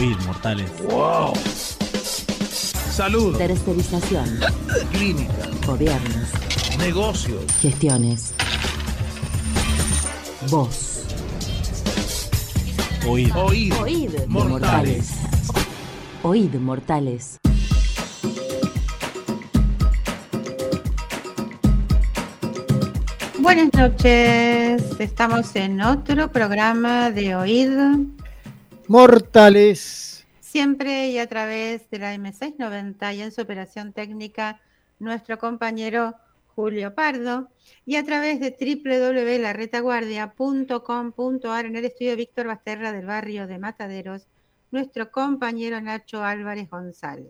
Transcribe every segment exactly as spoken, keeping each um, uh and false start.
Oíd, mortales. ¡Wow! Salud. Tercerización. Clínica. Gobiernos. Negocios. Gestiones. Voz. Oíd. Oíd. Oíd. Mortales. Oíd, mortales. Buenas noches, estamos en otro programa de Oíd Mortales. Siempre y a través de la eme seiscientos noventa y en su operación técnica nuestro compañero Julio Pardo y a través de doble u doble u doble u punto la retaguardia punto com punto a r en el estudio Víctor Basterra del barrio de Mataderos, nuestro compañero Nacho Álvarez González.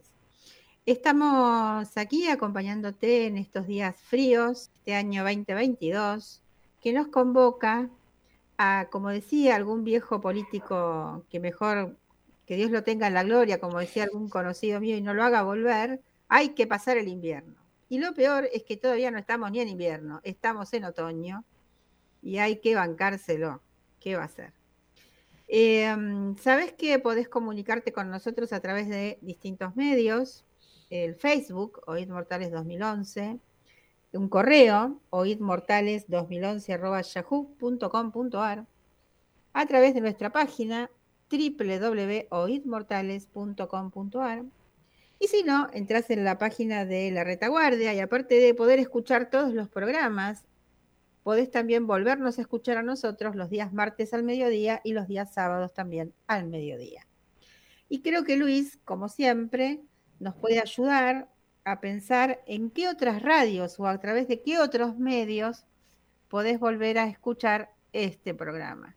Estamos aquí acompañándote en estos días fríos, este año veinte veintidós, que nos convoca a, como decía algún viejo político, que mejor que Dios lo tenga en la gloria, como decía algún conocido mío, y no lo haga volver, hay que pasar el invierno. Y lo peor es que todavía no estamos ni en invierno, estamos en otoño y hay que bancárselo. ¿Qué va a ser? Eh, ¿Sabés que podés comunicarte con nosotros a través de distintos medios? El Facebook, Oíd Mortales dos mil once, un correo, oidmortales dos mil once arroba yahoo punto com punto a r, a través de nuestra página doble u doble u doble u punto oid mortales punto com punto a r, y si no, entras en la página de La Retaguardia y aparte de poder escuchar todos los programas, podés también volvernos a escuchar a nosotros los días martes al mediodía y los días sábados también al mediodía. Y creo que Luis, como siempre, nos puede ayudar a pensar en qué otras radios o a través de qué otros medios podés volver a escuchar este programa.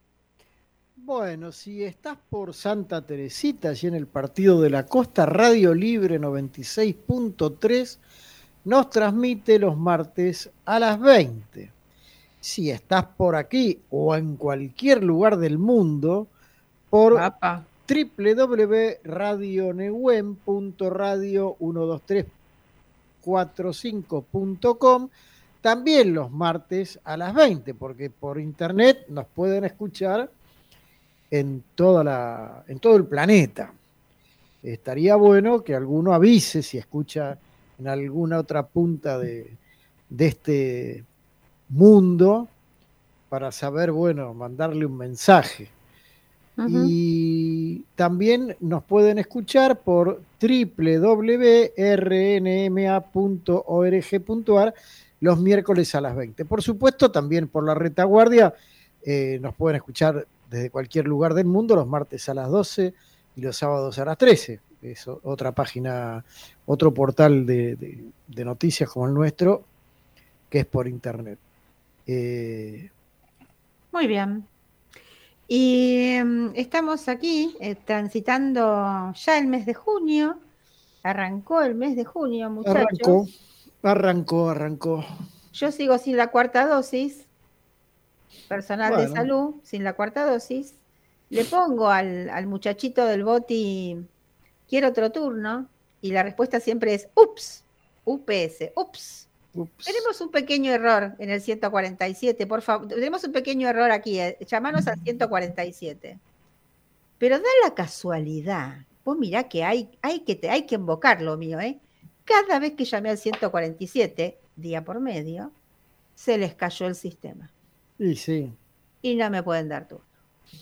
Bueno, si estás por Santa Teresita, allí en el Partido de la Costa, Radio Libre noventa y seis punto tres nos transmite los martes a las veinte. Si estás por aquí o en cualquier lugar del mundo, por Papa. doble u doble u doble u punto radio neuem punto radio uno dos tres cuatro cinco punto com, también los martes a las veinte, porque por internet nos pueden escuchar en, toda la, en todo el planeta. Estaría bueno que alguno avise si escucha en alguna otra punta de, de este mundo para saber, bueno, mandarle un mensaje. Uh-huh. Y también nos pueden escuchar por doble u doble u doble u punto r n m a punto org punto a r los miércoles a las veinte. Por supuesto, también por La Retaguardia eh, nos pueden escuchar desde cualquier lugar del mundo los martes a las doce y los sábados a las trece. Es otra página, otro portal de, de, de noticias como el nuestro, que es por internet. Eh, Muy bien. Y um, estamos aquí eh, transitando ya el mes de junio. Arrancó el mes de junio, muchachos. Arrancó, arrancó, arrancó. Yo sigo sin la cuarta dosis. Personal bueno. de salud, sin la cuarta dosis. Le pongo al, al muchachito del boti, quiero otro turno. Y la respuesta siempre es, ups, U P S, ups. Ups. Tenemos un pequeño error en el ciento cuarenta y siete, por favor. Tenemos un pequeño error aquí. Eh. Llamanos al ciento cuarenta y siete. Pero da la casualidad. Vos mirá que hay, hay, que te, hay que invocar lo mío, ¿eh? Cada vez que llamé al ciento cuarenta y siete, día por medio, se les cayó el sistema. Sí, sí. Y no me pueden dar turno.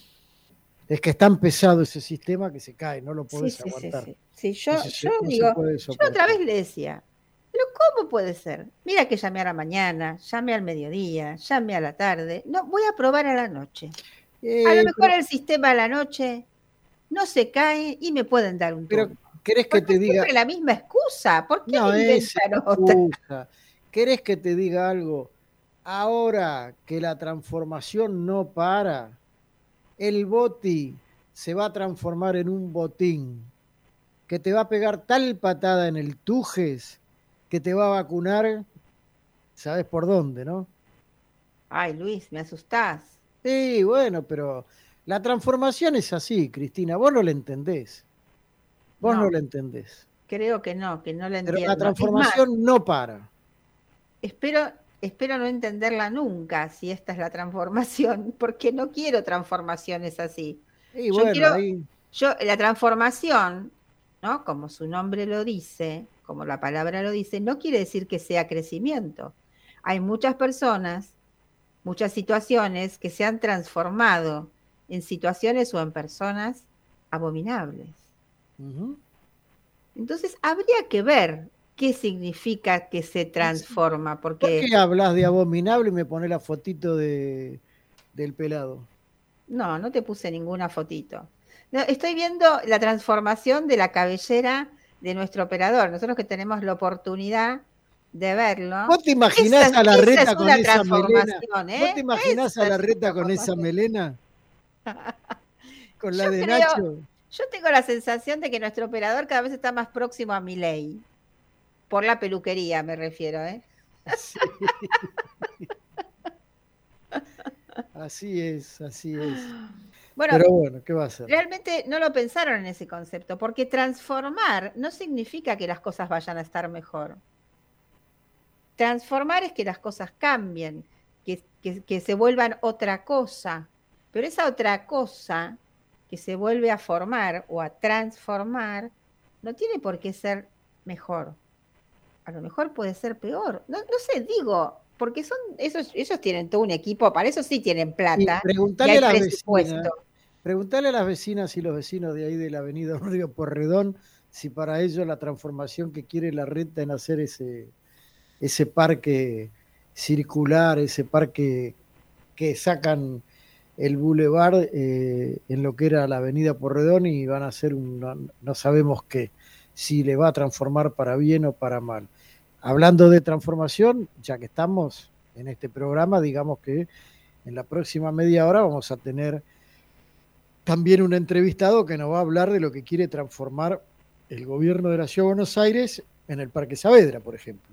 Es que es tan pesado ese sistema que se cae, no lo podés sí, sí, aguantar. Sí, sí. sí yo, no se, yo no digo, yo soportar. otra vez le decía, pero ¿cómo puede ser? Mira que llamé a la mañana, llamé al mediodía, llamé a la tarde. No, voy a probar a la noche. Eh, a lo mejor pero, el sistema a la noche no se cae y me pueden dar un turno. Pero ¿querés que te diga la misma excusa? ¿Por qué no me es excusa? ¿Querés que te diga algo? Ahora que la transformación no para, el boti se va a transformar en un botín que te va a pegar tal patada en el tujes que te va a vacunar, ¿sabes por dónde, no? Ay, Luis, me asustás. Sí, bueno, pero la transformación es así, Cristina, vos no la entendés. Vos no, no la entendés. Creo que no, que no la entiendo. Pero la transformación más, no para. Espero, espero no entenderla nunca, si esta es la transformación, porque no quiero transformaciones así. Y yo, bueno, quiero, ahí... yo, la transformación, ¿no? Como su nombre lo dice, como la palabra lo dice, no quiere decir que sea crecimiento. Hay muchas personas, muchas situaciones que se han transformado en situaciones o en personas abominables. Ujú. Entonces, habría que ver qué significa que se transforma, ¿Por porque qué hablas de abominable y me pones la fotito de, del pelado? no, no te puse ninguna fotito. No, estoy viendo la transformación de la cabellera de nuestro operador. Nosotros que tenemos la oportunidad de verlo. ¿Vos te Esa, imaginás a la esa reta es con una esa melena? transformación, ¿Vos ¿eh? te imaginás a Esa la es una reta con esa transformación. melena? Con la Yo de creo, Nacho. yo tengo la sensación de que nuestro operador cada vez está más próximo a Milei. Por la peluquería me refiero, ¿eh? Sí. Así es, así es. Bueno, Pero bueno, ¿qué va a ser? realmente no lo pensaron en ese concepto, porque transformar no significa que las cosas vayan a estar mejor. Transformar es que las cosas cambien, que, que, que se vuelvan otra cosa. Pero esa otra cosa que se vuelve a formar o a transformar no tiene por qué ser mejor. A lo mejor puede ser peor. No, no sé, digo, porque son esos, ellos tienen todo un equipo, para eso sí tienen Y plata y preguntale hay a las presupuesto. vecinas, preguntale a las vecinas y los vecinos de ahí de la avenida Río Porredón si para ellos la transformación que quiere la reta en hacer ese, ese parque circular, ese parque que sacan el bulevar eh, en lo que era la avenida Porredón y van a hacer un, no, no sabemos qué, si le va a transformar para bien o para mal. Hablando de transformación, ya que estamos en este programa, digamos que en la próxima media hora vamos a tener también un entrevistado que nos va a hablar de lo que quiere transformar el gobierno de la Ciudad de Buenos Aires en el Parque Saavedra, por ejemplo.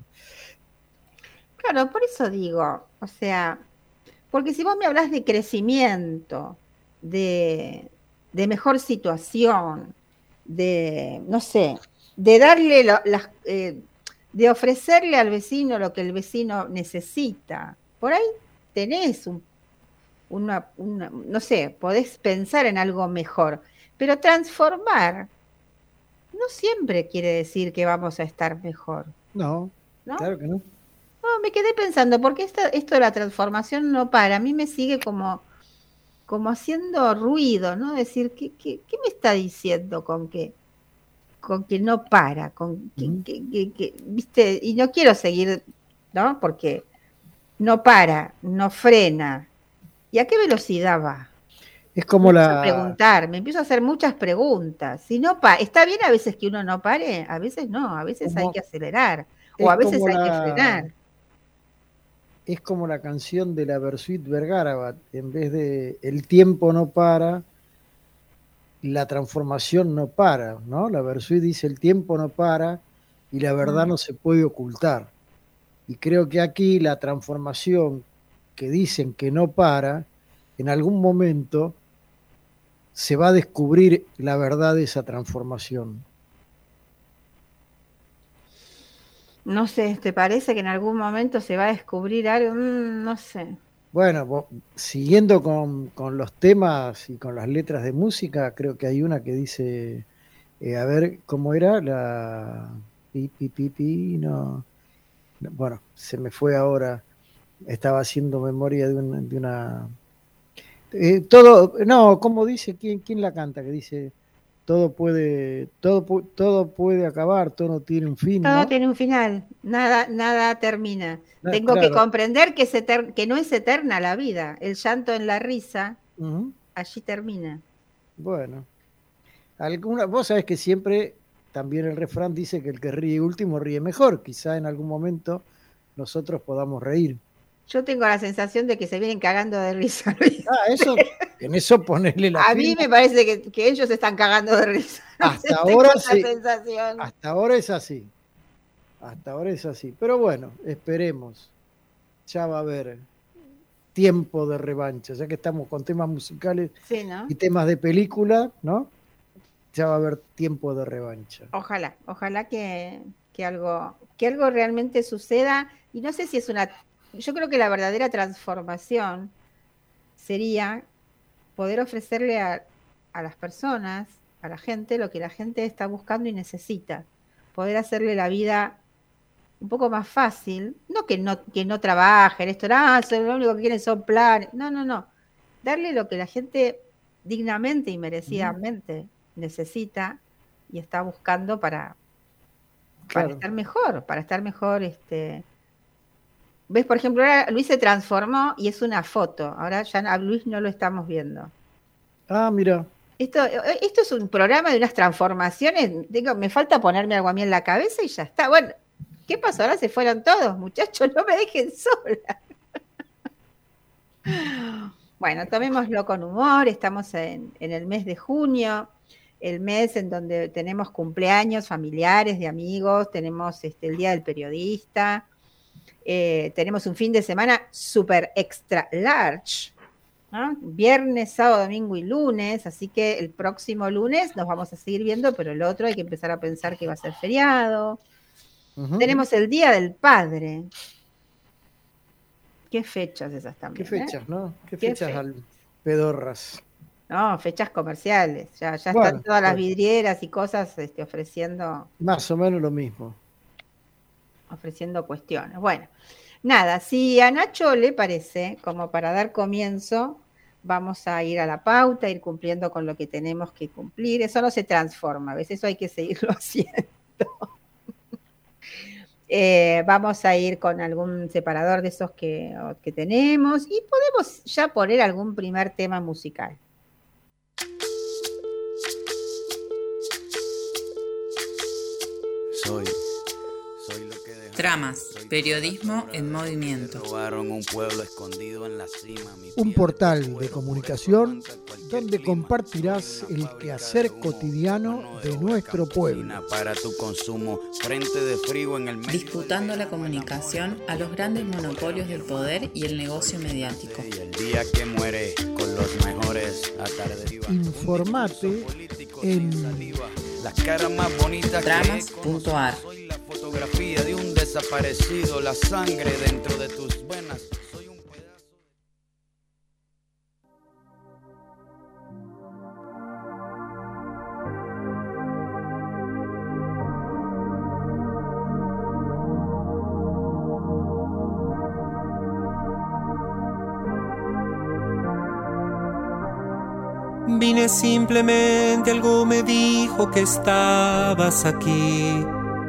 Claro, por eso digo, o sea, porque si vos me hablas de crecimiento, de, de mejor situación, de, no sé, de darle, lo, las, eh, de ofrecerle al vecino lo que el vecino necesita, por ahí tenés un, una, una, no sé, podés pensar en algo mejor, pero transformar no siempre quiere decir que vamos a estar mejor, No, ¿no? claro que no. No, me quedé pensando, porque esta, esto de la transformación no para, a mí me sigue como, como haciendo ruido, ¿no? Decir, ¿qué, qué, qué me está diciendo con que, con que no para? Con que, Uh-huh. que, que, que, ¿viste? Y no quiero seguir, ¿no? Porque no para, no frena. ¿Y a qué velocidad va? Es como me empiezo la... a preguntar, me empiezo a hacer muchas preguntas. Si no pa está bien a veces que uno no pare, a veces no, a veces como, hay que acelerar, o es a veces como hay la, que frenar. Es como la canción de la Versuit Vergarabat, en vez de el tiempo no para, la transformación no para, ¿no? La Versuit dice el tiempo no para y la verdad Mm. no se puede ocultar. Y creo que aquí la transformación que dicen que no para, en algún momento se va a descubrir la verdad de esa transformación. No sé, ¿te parece que en algún momento se va a descubrir algo? Mm, no sé. Bueno, siguiendo con, con los temas y con las letras de música, creo que hay una que dice, eh, a ver, ¿cómo era? La... Pi, pi, pi, pi, no. Bueno, se me fue ahora. Estaba haciendo memoria de una... De una eh, todo, no, ¿cómo dice? ¿Quién, quién la canta? Que dice, todo puede, todo, todo puede acabar, todo no tiene un fin, Todo ¿no? tiene un final, nada, nada termina. Ah, Tengo claro. que comprender que, es eter que no es eterna la vida. El llanto en la risa, uh-huh. allí termina. Bueno, alguna, vos sabés que siempre también el refrán dice que el que ríe último ríe mejor. Quizá en algún momento nosotros podamos reír. Yo tengo la sensación de que se vienen cagando de risa. Ah, eso, en eso ponerle la A firma. mí me parece que, que ellos están cagando de risa. Hasta ahora sí. Sensación. Hasta ahora es así. Hasta ahora es así. Pero bueno, esperemos. Ya va a haber tiempo de revancha. Ya que estamos con temas musicales sí, ¿no? y temas de película, ¿no? Ya va a haber tiempo de revancha. Ojalá, ojalá que, que, algo, que algo realmente suceda. Y no sé si es una... Yo creo que la verdadera transformación sería poder ofrecerle a, a las personas, a la gente lo que la gente está buscando y necesita. Poder hacerle la vida un poco más fácil. No que no, que no trabajen, esto, ah, lo único que quieren son planes. No, no, no. Darle lo que la gente dignamente y merecidamente mm. necesita y está buscando para, para claro. estar mejor, para estar mejor, este... ¿Ves? Por ejemplo, ahora Luis se transformó y es una foto. Ahora ya a Luis no lo estamos viendo. Ah, mira. Esto, esto es un programa de unas transformaciones. Digo, me falta ponerme algo a mí en la cabeza y ya está. Bueno, ¿qué pasó? Ahora se fueron todos, muchachos, no me dejen sola. Bueno, tomémoslo con humor. Estamos en, en el mes de junio, el mes en donde tenemos cumpleaños familiares, de amigos, tenemos este, el Día del Periodista. Eh, tenemos un fin de semana super extra large, ¿no? Viernes, sábado, domingo y lunes, así que el próximo lunes nos vamos a seguir viendo, pero el otro hay que empezar a pensar que va a ser feriado. Uh-huh. Tenemos el Día del Padre. ¿Qué fechas esas también? ¿Qué fechas, eh? no? ¿Qué, ¿Qué fechas fe- al pedorras? No, fechas comerciales, ya, ya Bueno, están todas las bueno. vidrieras y cosas este, ofreciendo... Más o menos lo mismo. ofreciendo cuestiones. Bueno, nada, si a Nacho le parece, como para dar comienzo, vamos a ir a la pauta, ir cumpliendo con lo que tenemos que cumplir. Eso no se transforma, a veces eso hay que seguirlo haciendo. eh, vamos a ir con algún separador de esos que, que tenemos y podemos ya poner algún primer tema musical. Soy Tramas, periodismo en movimiento. Un portal de comunicación donde compartirás el quehacer cotidiano de nuestro pueblo. Para tu consumo, frente de frío en el medio. Disputando la comunicación a los grandes monopolios del poder y el negocio mediático. Y el día que muere con los mejores atardecidos. Informate en las caras más bonitas tramas punto ar. Soy la fotografía de un desaparecido, la sangre dentro de tus venas. Soy un pedazo de... Vine simplemente, algo me dijo que estabas aquí.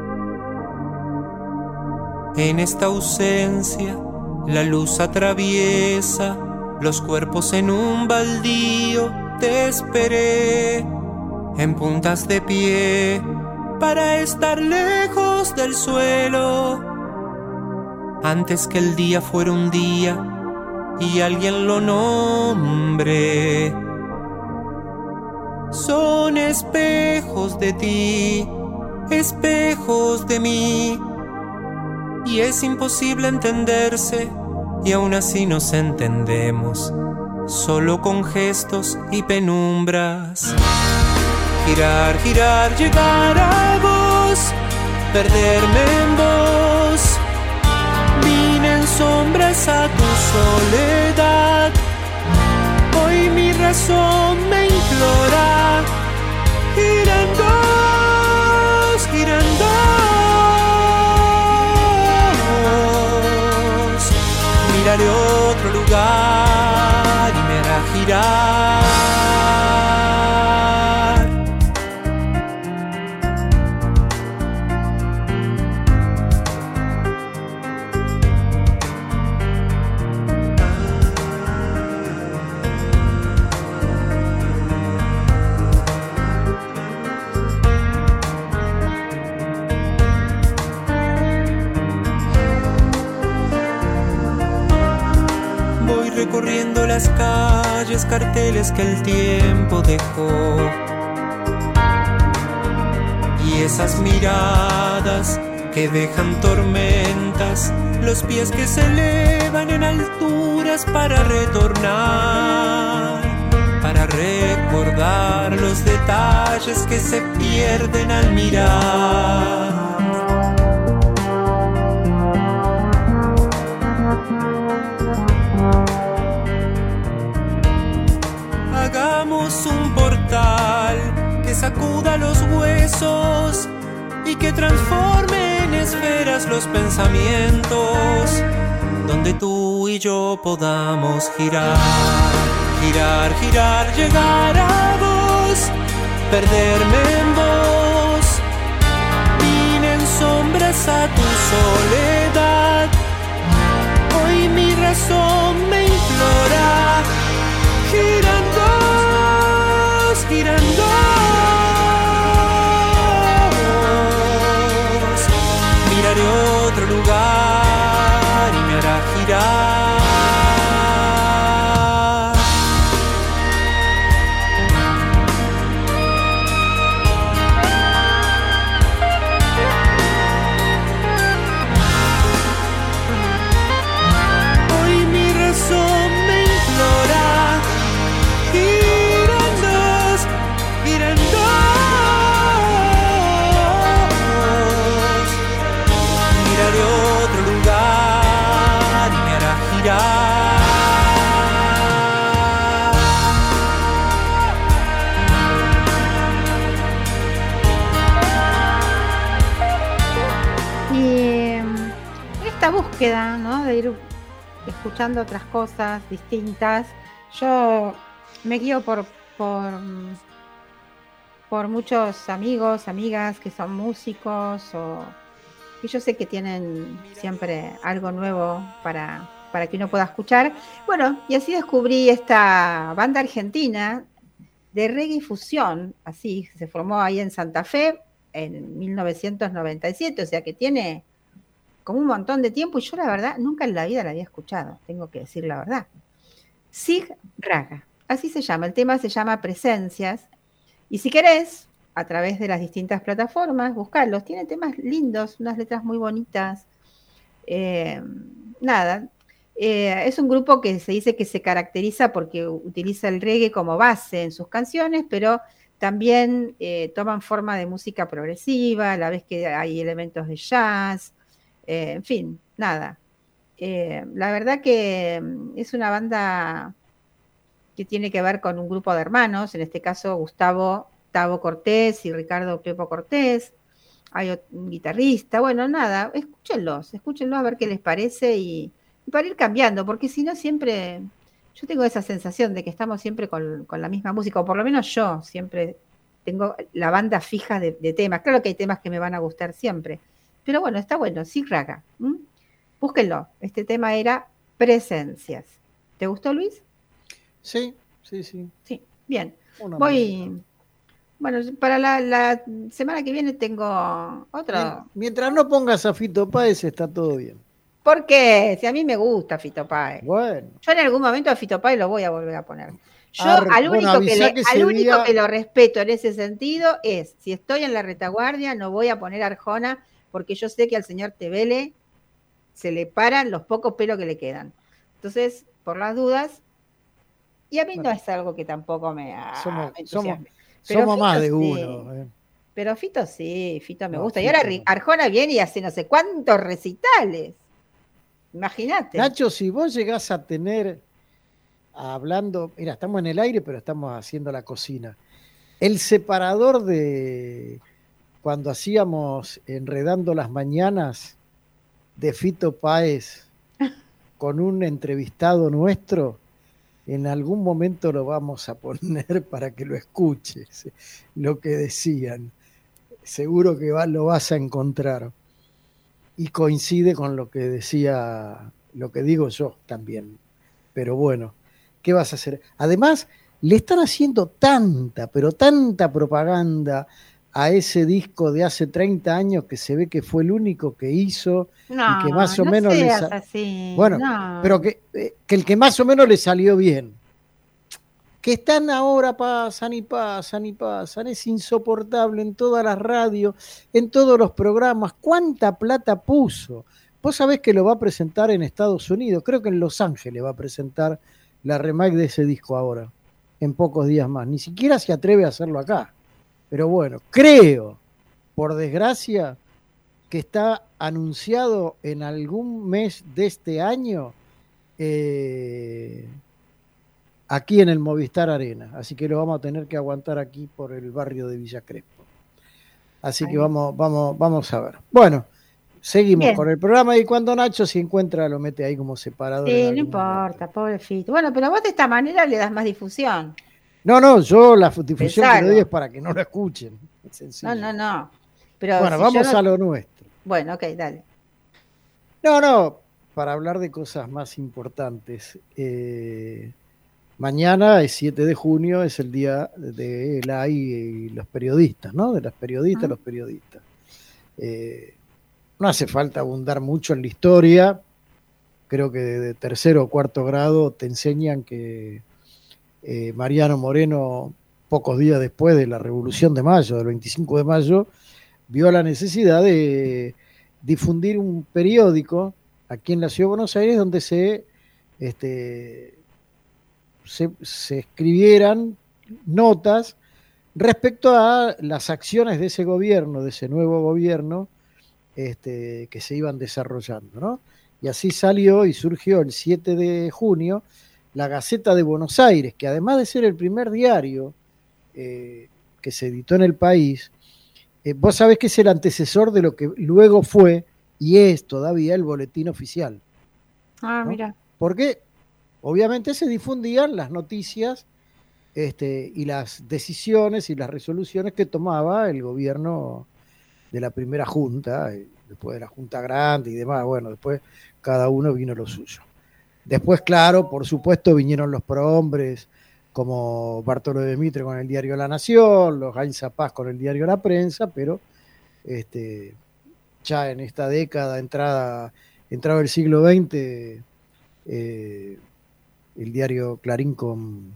En esta ausencia, la luz atraviesa los cuerpos en un baldío. Te esperé en puntas de pie para estar lejos del suelo. Antes que el día fuera un día y alguien lo nombre. Son espejos de ti, espejos de mí. Y es imposible entenderse, y aún así nos entendemos, solo con gestos y penumbras. Girar, girar, llegar a vos, perderme en vos. Vine en sombras a tu soledad. Hoy mi razón me implora. Girando, girando. Miraré otro lugar y me hará girar. Recorriendo las calles, carteles que el tiempo dejó. Y esas miradas que dejan tormentas, los pies que se elevan en alturas para retornar, para recordar los detalles que se pierden al mirar. Hagamos un portal que se los pensamientos, donde tú y yo podamos girar, girar, girar, llegar a vos, perderme en vos, vine en sombras a tu soledad, hoy mi razón me implora, girando, girando. Miraré otro lugar y me hará girar. Hoy mi razón me implora, girando, girando. Miraré otro lugar y me hará girar. Y eh, esta búsqueda, ¿no?, de ir escuchando otras cosas distintas, yo me guío por, por, por muchos amigos, amigas que son músicos o que yo sé que tienen siempre algo nuevo para, para que uno pueda escuchar. Bueno, y así descubrí esta banda argentina de reggae fusión, así, se formó ahí en Santa Fe en mil novecientos noventa y siete, o sea que tiene como un montón de tiempo, y yo la verdad nunca en la vida la había escuchado, tengo que decir la verdad. Sig Raga, así se llama, el tema se llama Presencias, y si querés, a través de las distintas plataformas, buscarlos, tiene temas lindos, unas letras muy bonitas, eh, nada, eh, es un grupo que se dice que se caracteriza porque utiliza el reggae como base en sus canciones, pero también eh, toman forma de música progresiva, a la vez que hay elementos de jazz, eh, en fin, nada. Eh, la verdad que es una banda que tiene que ver con un grupo de hermanos, en este caso Gustavo Tavo Cortés y Ricardo Pepo Cortés, hay un guitarrista, bueno, nada, escúchenlos, escúchenlos a ver qué les parece y, y para ir cambiando, porque si no siempre, yo tengo esa sensación de que estamos siempre con, con la misma música, o por lo menos yo siempre tengo la banda fija de, de temas, claro que hay temas que me van a gustar siempre, pero bueno, está bueno, Sig Raga, ¿m? Búsquenlo, este tema era Presencias. ¿Te gustó, Luis? Sí, sí, sí. Sí, bien. Una Voy, manera. bueno, para la, la semana que viene tengo otro. Mientras no pongas a Fito Páez está todo bien. ¿Por qué? Si a mí me gusta Fito Páez. Bueno. Yo en algún momento a Fito Páez lo voy a volver a poner. Yo Ar, al único, bueno, que, le, que al único día... que lo respeto en ese sentido es, si estoy en la retaguardia, no voy a poner Arjona, porque yo sé que al señor Tevele se le paran los pocos pelos que le quedan. Entonces, por las dudas, y a mí bueno, no es algo que tampoco me, ah, somos, me somos, Pero somos Fito más de sí. uno. Eh. Pero Fito sí, Fito me no, gusta. Fito Y ahora no. Arjona viene y hace no sé cuántos recitales. Imagínate. Nacho, si vos llegás a tener, hablando, mira, estamos en el aire, pero estamos haciendo la cocina. El separador de cuando hacíamos Enredando las Mañanas de Fito Páez con un entrevistado nuestro, en algún momento lo vamos a poner para que lo escuches, lo que decían. Seguro que va, lo vas a encontrar. Y coincide con lo que decía, lo que digo yo también. Pero bueno, ¿qué vas a hacer? Además, le están haciendo tanta, pero tanta propaganda a ese disco de hace treinta años que se ve que fue el único que hizo no, y que más o no menos le sa- así, bueno, no. pero que, que el que más o menos le salió bien. Que están ahora, pasan y pasan y pasan, es insoportable en todas las radios, en todos los programas. ¿Cuánta plata puso? Vos sabés que lo va a presentar en Estados Unidos, creo que en Los Ángeles va a presentar la remake de ese disco ahora, en pocos días más. Ni siquiera se atreve a hacerlo acá. Pero bueno, creo, por desgracia, que está anunciado en algún mes de este año eh, aquí en el Movistar Arena. Así que lo vamos a tener que aguantar aquí por el barrio de Villa Crespo. Así Ahí. que vamos, vamos, vamos a ver. Bueno, seguimos Bien. con el programa y cuando Nacho se encuentra lo mete ahí como separador. en Sí, no algún importa, momento. pobre Fito. Bueno, pero vos de esta manera le das más difusión. No, no, yo la difusión que Pensalo. le doy es para que no lo escuchen. Es sencillo. No, no, no. Pero Bueno, si vamos yo no- a lo nuestro. Bueno, ok, dale. No, no, para hablar de cosas más importantes. Eh, mañana es siete de junio, es el día de la y los periodistas, ¿no? De las periodistas, Ah. los periodistas. Eh, no hace falta abundar mucho en la historia. Creo que de tercero o cuarto grado te enseñan que eh, Mariano Moreno, pocos días después de la Revolución de Mayo, del veinticinco de mayo, vio la necesidad de difundir un periódico aquí en la Ciudad de Buenos Aires donde se, este, se, se escribieran notas respecto a las acciones de ese gobierno, de ese nuevo gobierno, este, que se iban desarrollando, ¿no? Y así salió y surgió el siete de junio la Gaceta de Buenos Aires, que además de ser el primer diario eh, que se editó en el país, eh, vos sabés que es el antecesor de lo que luego fue y es todavía el boletín oficial. Ah, ¿no? mira. Porque obviamente se difundían las noticias este, y las decisiones y las resoluciones que tomaba el gobierno de la primera junta, eh, después de la junta grande y demás. Bueno, después cada uno vino lo suyo. Después, claro, por supuesto, vinieron los prohombres como Bartolo de Mitre con el diario La Nación, los Gain Zapaz con el diario La Prensa, pero este, ya en esta década, entrada, entrado el siglo veinte, eh, el diario Clarín con,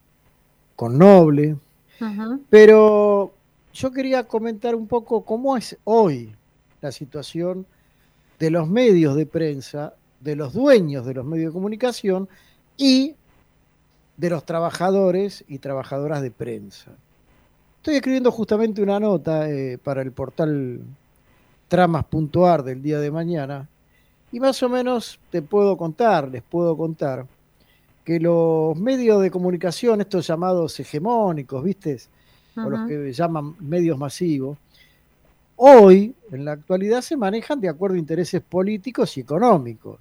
con Noble. Ujú. Pero yo quería comentar un poco cómo es hoy la situación de los medios de prensa, de los dueños de los medios de comunicación y de los trabajadores y trabajadoras de prensa. Estoy escribiendo justamente una nota eh, para el portal tramas punto ar del día de mañana y más o menos te puedo contar, les puedo contar que los medios de comunicación, estos llamados hegemónicos, ¿viste? O los Ujú. que llaman medios masivos, hoy, en la actualidad, se manejan de acuerdo a intereses políticos y económicos.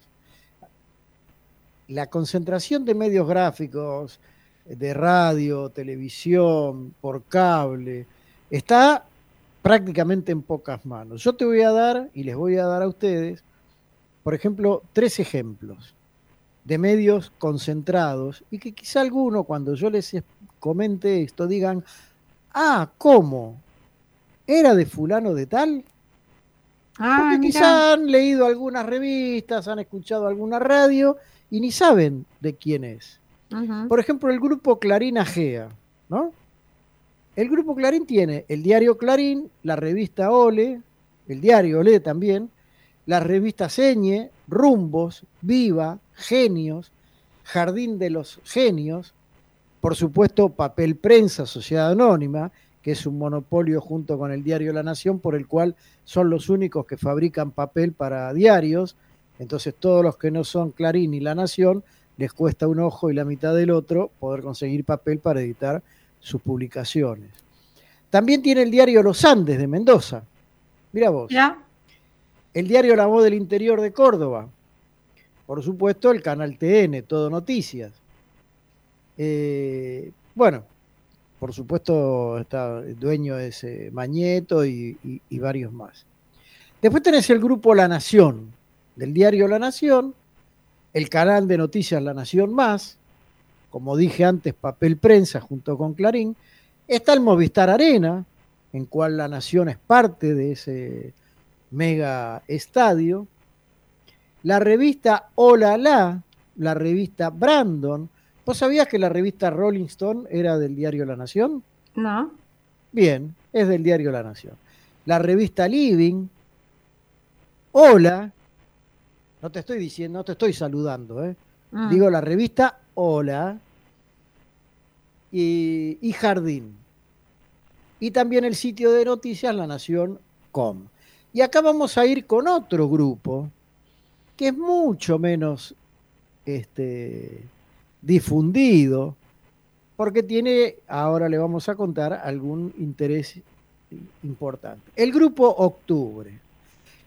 La concentración de medios gráficos, de radio, televisión, por cable, está prácticamente en pocas manos. Yo te voy a dar, y les voy a dar a ustedes, por ejemplo, tres ejemplos de medios concentrados y que quizá alguno, cuando yo les comente esto, digan, ah, ¿cómo? ¿Era de fulano de tal? Ah, Porque mira. quizá han leído algunas revistas, han escuchado alguna radio y ni saben de quién es. Ujú. Por ejemplo, el grupo Clarín Agea, ¿no? El grupo Clarín tiene el diario Clarín, la revista Ole, el diario Ole también, las revistas Señe, Rumbos, Viva, Genios, Jardín de los Genios, por supuesto Papel Prensa, Sociedad Anónima, que es un monopolio junto con el diario La Nación, por el cual son los únicos que fabrican papel para diarios. Entonces todos los que no son Clarín y La Nación les cuesta un ojo y la mitad del otro poder conseguir papel para editar sus publicaciones. También tiene el diario Los Andes de Mendoza. Mira vos. Mira. El diario La Voz del Interior de Córdoba. Por supuesto, el canal T N, Todo Noticias. Eh, bueno, por supuesto, está el dueño es eh, Mañeto y, y, y varios más. Después tenés el grupo La Nación, del diario La Nación, el canal de noticias La Nación Más, como dije antes, Papel Prensa junto con Clarín. Está el Movistar Arena, en cual La Nación es parte de ese mega estadio. La revista Hola La, la revista Brandon. ¿Vos sabías que la revista Rolling Stone era del diario La Nación? No. Bien, es del diario La Nación. La revista Living. Hola. No te estoy diciendo, no te estoy saludando, ¿eh? Mm. Digo la revista Hola y, y Jardín. Y también el sitio de noticias La Nación punto com. Y acá vamos a ir con otro grupo que es mucho menos este, difundido, porque tiene, ahora le vamos a contar, algún interés importante. El grupo Octubre.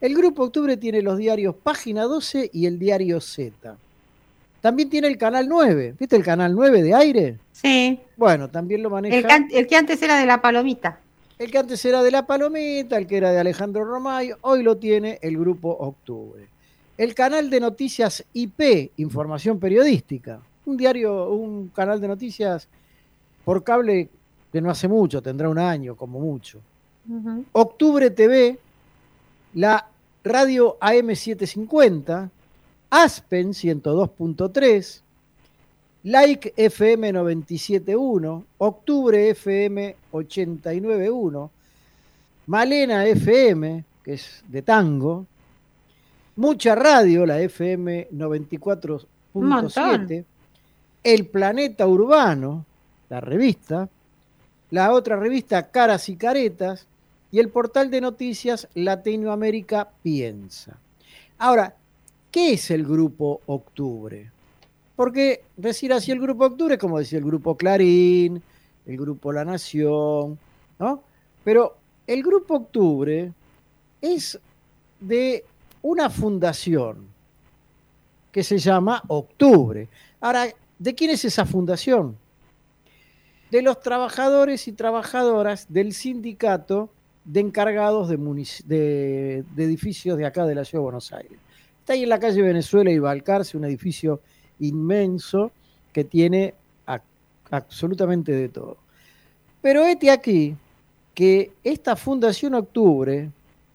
El Grupo Octubre tiene los diarios Página doce y el Diario Z. También tiene el Canal nueve. ¿Viste el Canal nueve de aire? Sí. Bueno, también lo maneja. El que, el que antes era de La Palomita. El que antes era de La Palomita, el que era de Alejandro Romay, hoy lo tiene el Grupo Octubre. El canal de noticias I P, Información Periodística. Un diario, un canal de noticias por cable que no hace mucho, tendrá un año como mucho. Uh-huh. Octubre T V, la radio A M setecientos cincuenta, Aspen ciento dos punto tres, Like F M noventa y siete punto uno, Octubre F M ochenta y nueve punto uno, Malena F M, que es de tango, Mucha Radio, la F M noventa y cuatro punto siete, El Planeta Urbano, la revista, la otra revista Caras y Caretas, y el portal de noticias Latinoamérica Piensa. Ahora, ¿qué es el Grupo Octubre? Porque decir así el Grupo Octubre es como decir el Grupo Clarín, el Grupo La Nación, ¿no? Pero el Grupo Octubre es de una fundación que se llama Octubre. Ahora, ¿de quién es esa fundación? De los trabajadores y trabajadoras del sindicato de encargados de, munic- de, de edificios de acá de la Ciudad de Buenos Aires. Está ahí en la calle Venezuela y Balcarce, un edificio inmenso que tiene a, absolutamente de todo. Pero este aquí, que esta Fundación Octubre,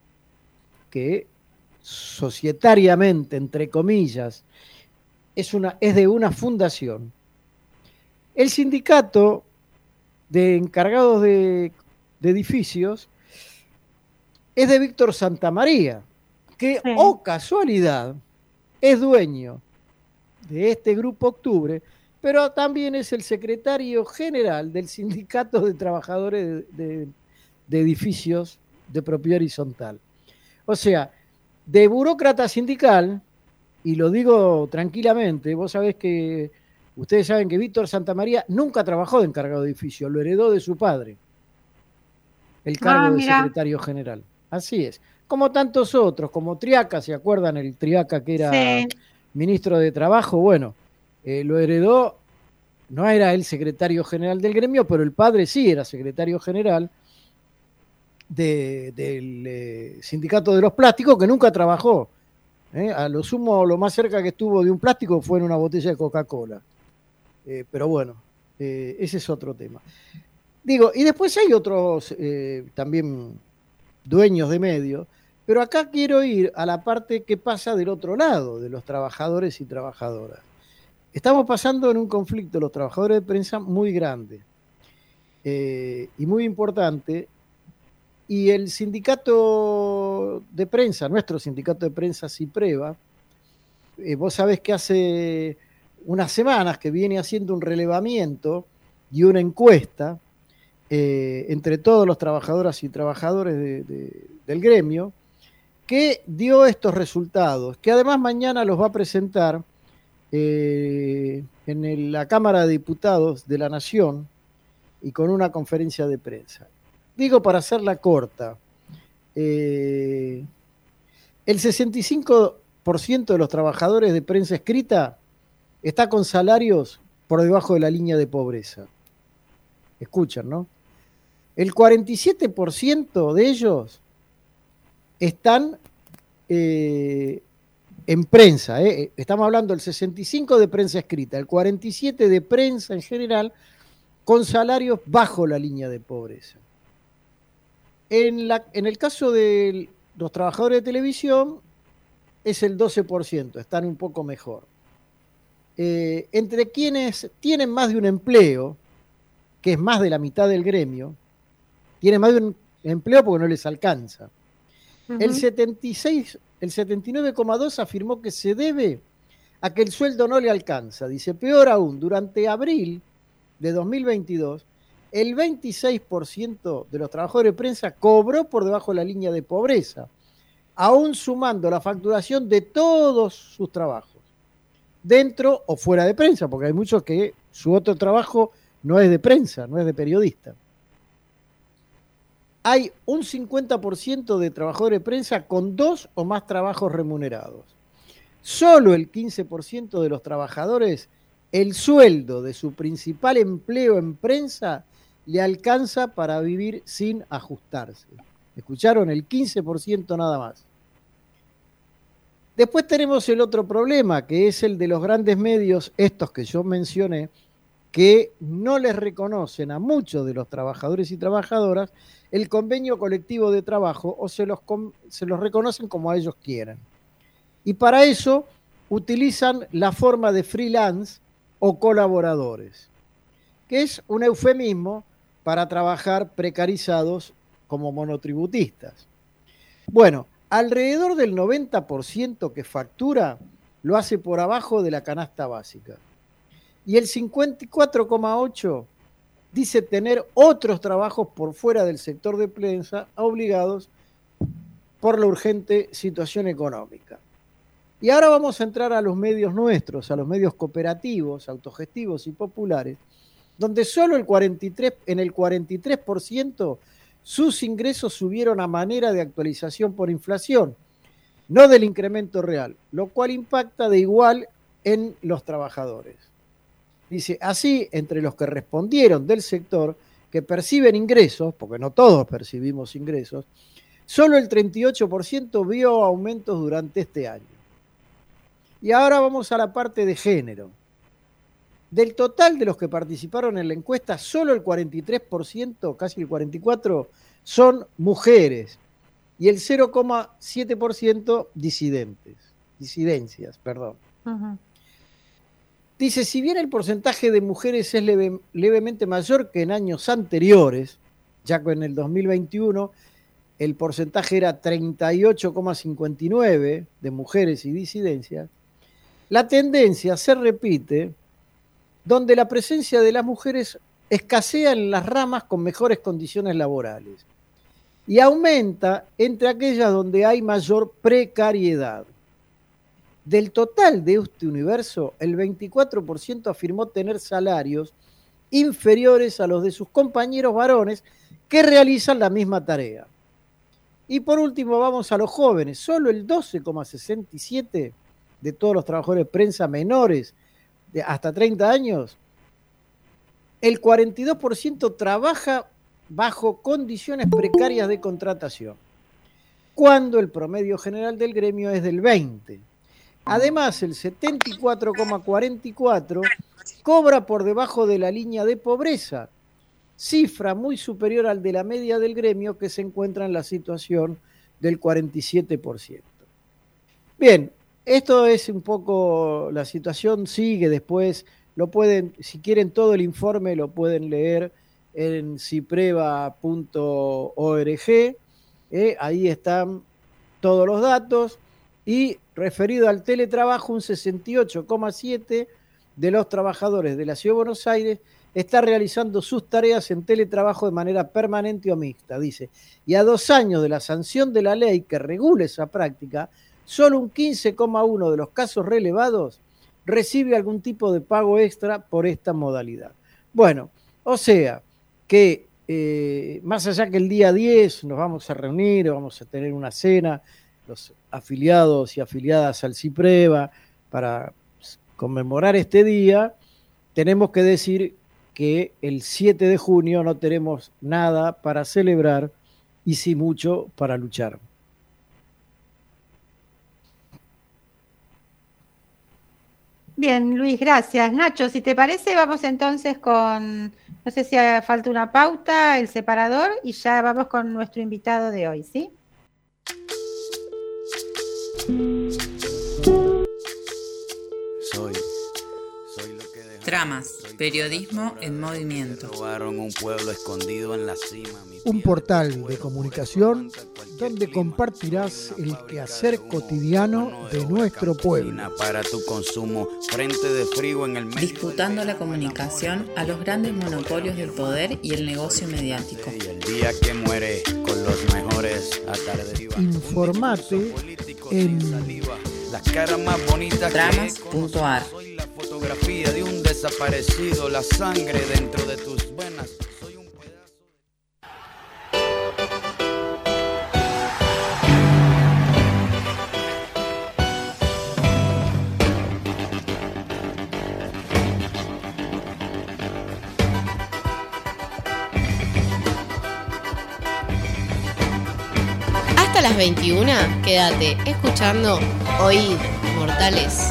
que societariamente, entre comillas, es, una, es de una fundación, el sindicato de encargados de, de edificios es de Víctor Santamaría, que, sí. oh casualidad, es dueño de este Grupo Octubre, pero también es el secretario general del Sindicato de Trabajadores de, de, de Edificios de Propiedad Horizontal. O sea, de burócrata sindical, y lo digo tranquilamente, vos sabés que, ustedes saben que Víctor Santamaría nunca trabajó de encargado de edificio, lo heredó de su padre, el cargo ah, de secretario general. Así es. Como tantos otros, como Triaca, ¿se acuerdan el Triaca que era sí. ministro de Trabajo? Bueno, eh, lo heredó, no era el secretario general del gremio, pero el padre sí era secretario general de, del eh, sindicato de los plásticos, que nunca trabajó. ¿eh? A lo sumo, lo más cerca que estuvo de un plástico fue en una botella de Coca-Cola. Eh, pero bueno, eh, ese es otro tema. Digo, y después hay otros eh, también dueños de medios, pero acá quiero ir a la parte que pasa del otro lado, de los trabajadores y trabajadoras. Estamos pasando en un conflicto, los trabajadores de prensa, muy grande eh, y muy importante, y el sindicato de prensa, nuestro sindicato de prensa CIPREVA, eh, vos sabés que hace unas semanas que viene haciendo un relevamiento y una encuesta eh, entre todos los trabajadoras y trabajadores de, de, del gremio, que dio estos resultados, que además mañana los va a presentar eh, en el, la Cámara de Diputados de la Nación y con una conferencia de prensa. Digo, para hacerla corta, eh, el sesenta y cinco por ciento de los trabajadores de prensa escrita está con salarios por debajo de la línea de pobreza. Escuchan, ¿no? El cuarenta y siete por ciento de ellos están eh, en prensa. Eh. Estamos hablando del sesenta y cinco por ciento de prensa escrita, el cuarenta y siete por ciento de prensa en general, con salarios bajo la línea de pobreza. En, la, en el caso de los trabajadores de televisión, es el doce por ciento, están un poco mejor. Eh, entre quienes tienen más de un empleo, que es más de la mitad del gremio, tienen más de un empleo porque no les alcanza. Uh-huh. El setenta y seis, el setenta y nueve coma dos afirmó que se debe a que el sueldo no le alcanza. Dice, peor aún, durante abril de dos mil veintidós, el veintiséis por ciento de los trabajadores de prensa cobró por debajo de la línea de pobreza, aún sumando la facturación de todos sus trabajos, dentro o fuera de prensa, porque hay muchos que su otro trabajo no es de prensa, no es de periodista. hay un cincuenta por ciento de trabajadores de prensa con dos o más trabajos remunerados. Solo el quince por ciento de los trabajadores, el sueldo de su principal empleo en prensa le alcanza para vivir sin ajustarse. ¿Escucharon? El quince por ciento nada más. Después tenemos el otro problema, que es el de los grandes medios, estos que yo mencioné, que no les reconocen a muchos de los trabajadores y trabajadoras el convenio colectivo de trabajo o se los, se los reconocen como a ellos quieran. Y para eso utilizan la forma de freelance o colaboradores, que es un eufemismo para trabajar precarizados como monotributistas. Bueno, alrededor del noventa por ciento que factura lo hace por abajo de la canasta básica. Y el cincuenta y cuatro coma ocho por ciento dice tener otros trabajos por fuera del sector de prensa obligados por la urgente situación económica. Y ahora vamos a entrar a los medios nuestros, a los medios cooperativos, autogestivos y populares, donde solo el cuarenta y tres, en el cuarenta y tres por ciento sus ingresos subieron a manera de actualización por inflación, no del incremento real, lo cual impacta de igual en los trabajadores. Dice, así, entre los que respondieron del sector que perciben ingresos, porque no todos percibimos ingresos, solo el treinta y ocho por ciento vio aumentos durante este año. Y ahora vamos a la parte de género. Del total de los que participaron en la encuesta, solo el cuarenta y tres por ciento, casi el cuarenta y cuatro por ciento, son mujeres y el cero coma siete por ciento disidentes, disidencias, perdón. Uh-huh. Dice, si bien el porcentaje de mujeres es leve, levemente mayor que en años anteriores, ya que en el dos mil veintiuno el porcentaje era treinta y ocho coma cincuenta y nueve de mujeres y disidencias, la tendencia se repite donde la presencia de las mujeres escasea en las ramas con mejores condiciones laborales y aumenta entre aquellas donde hay mayor precariedad. Del total de este universo, el veinticuatro por ciento afirmó tener salarios inferiores a los de sus compañeros varones que realizan la misma tarea. Y por último vamos a los jóvenes. Solo el doce coma sesenta y siete por ciento de todos los trabajadores de prensa menores de hasta treinta años, el cuarenta y dos por ciento trabaja bajo condiciones precarias de contratación, cuando el promedio general del gremio es del veinte por ciento. Además, el setenta y cuatro coma cuarenta y cuatro por ciento cobra por debajo de la línea de pobreza, cifra muy superior al de la media del gremio que se encuentra en la situación del cuarenta y siete por ciento. Bien, esto es un poco, la situación sigue después, lo pueden, si quieren todo el informe lo pueden leer en cipreva punto org, eh, ahí están todos los datos. Y referido al teletrabajo, un sesenta y ocho coma siete por ciento de los trabajadores de la Ciudad de Buenos Aires está realizando sus tareas en teletrabajo de manera permanente o mixta, dice. Y a dos años de la sanción de la ley que regula esa práctica, solo un quince coma uno por ciento de los casos relevados recibe algún tipo de pago extra por esta modalidad. Bueno, o sea que eh, más allá que el día diez nos vamos a reunir, vamos a tener una cena, los afiliados y afiliadas al CIPREVA, para conmemorar este día, tenemos que decir que el siete de junio no tenemos nada para celebrar y sí mucho para luchar. Bien, Luis, gracias. Nacho, si te parece, vamos entonces con, no sé si falta una pauta, el separador, y ya vamos con nuestro invitado de hoy, ¿sí? Soy, soy lo que dejaron, Tramas, periodismo en movimiento. Robaron un pueblo escondido en la cima. Un portal de comunicación donde compartirás el quehacer cotidiano de nuestro pueblo. Para tu consumo, frente de frío en el medio. Disputando la comunicación a los grandes monopolios del poder y el negocio mediático. Y el día que muere con los mejores atardes. Informate en las caras más bonitas. Tramas punto ar. Soy la fotografía de un desaparecido, la sangre dentro de tus venas. Soy un pedazo de... veintiuna, quédate escuchando Oíd, Mortales.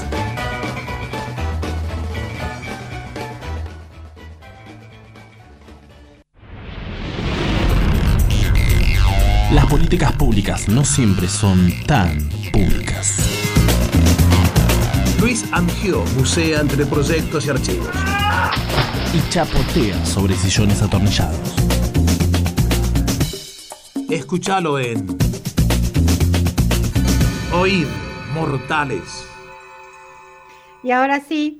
Las políticas públicas no siempre son tan públicas. Luis Angio bucea entre proyectos y archivos. Y chapotea sobre sillones atornillados. Escúchalo en Oíd, Mortales. Y ahora sí,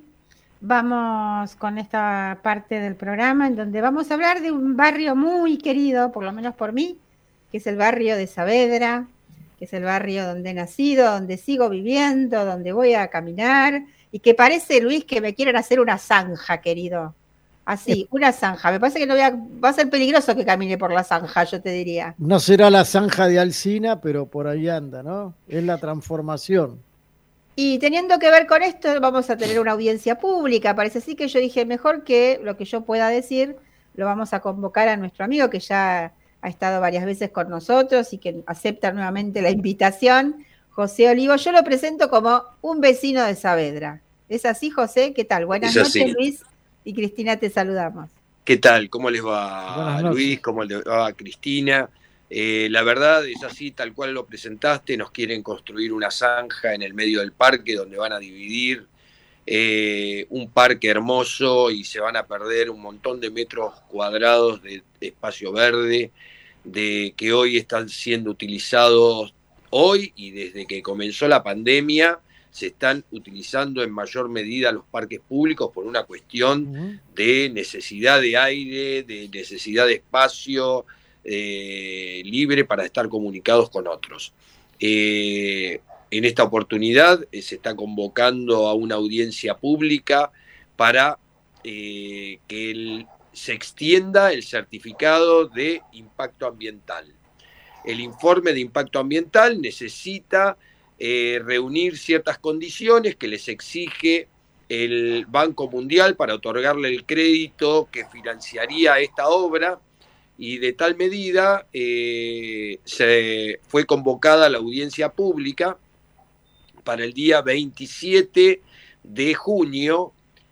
vamos con esta parte del programa en donde vamos a hablar de un barrio muy querido, por lo menos por mí, que es el barrio de Saavedra, que es el barrio donde he nacido, donde sigo viviendo, donde voy a caminar, y que parece, Luis, que me quieren hacer una zanja, querido. Así, una zanja. Me parece que no voy a, va a ser peligroso que camine por la zanja, yo te diría. No será la zanja de Alsina, pero por ahí anda, ¿no? Es la transformación. Y teniendo que ver con esto, vamos a tener una audiencia pública. Parece así que yo dije, mejor que lo que yo pueda decir, lo vamos a convocar a nuestro amigo que ya ha estado varias veces con nosotros y que acepta nuevamente la invitación, José Olivo. Yo lo presento como un vecino de Saavedra. ¿Es así, José? ¿Qué tal? Buenas noches, Luis y Cristina, te saludamos. ¿Qué tal? ¿Cómo les va, Buenas Luis? noches. ¿Cómo les va, Cristina? Eh, la verdad es así, tal cual lo presentaste, nos quieren construir una zanja en el medio del parque donde van a dividir eh, un parque hermoso y se van a perder un montón de metros cuadrados de espacio verde de que hoy están siendo utilizados hoy y desde que comenzó la pandemia se están utilizando en mayor medida los parques públicos por una cuestión uh-huh. de necesidad de aire, de necesidad de espacio eh, libre para estar comunicados con otros. Eh, en esta oportunidad eh, se está convocando a una audiencia pública para eh, que el se extienda el certificado de impacto ambiental. El informe de impacto ambiental necesita eh, reunir ciertas condiciones que les exige el Banco Mundial para otorgarle el crédito que financiaría esta obra y de tal medida eh, se fue convocada la audiencia pública para el día veintisiete de junio.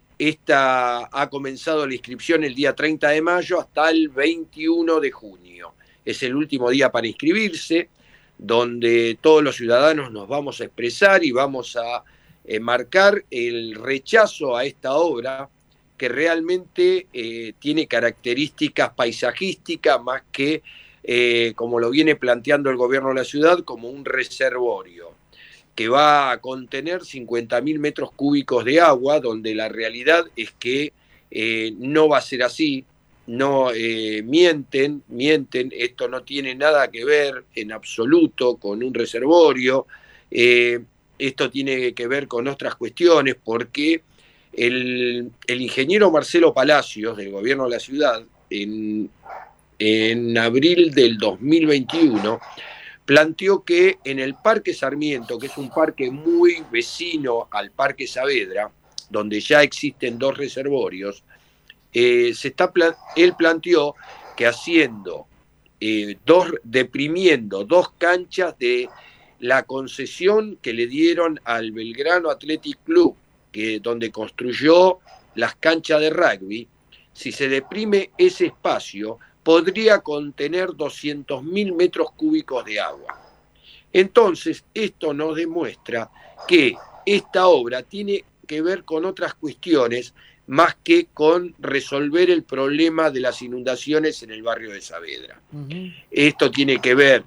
Esta ha comenzado la inscripción el día treinta de mayo hasta el veintiuno de junio. Es el último día para inscribirse, donde todos los ciudadanos nos vamos a expresar y vamos a eh, marcar el rechazo a esta obra que realmente eh, tiene características paisajísticas más que, eh, como lo viene planteando el gobierno de la ciudad, como un reservorio que va a contener cincuenta mil metros cúbicos de agua, donde la realidad es que eh, no va a ser así, no eh, mienten, mienten, esto no tiene nada que ver en absoluto con un reservorio, eh, esto tiene que ver con otras cuestiones, porque el, el ingeniero Marcelo Palacios, del gobierno de la ciudad, en, en abril del dos mil veintiuno, planteó que en el Parque Sarmiento, que es un parque muy vecino al Parque Saavedra, donde ya existen dos reservorios, eh, se está plan- él planteó que haciendo eh, dos, deprimiendo dos canchas de la concesión que le dieron al Belgrano Athletic Club, que, donde construyó las canchas de rugby, si se deprime ese espacio, podría contener doscientos mil metros cúbicos de agua. Entonces, esto nos demuestra que esta obra tiene que ver con otras cuestiones más que con resolver el problema de las inundaciones en el barrio de Saavedra. Uh-huh. Esto tiene que ver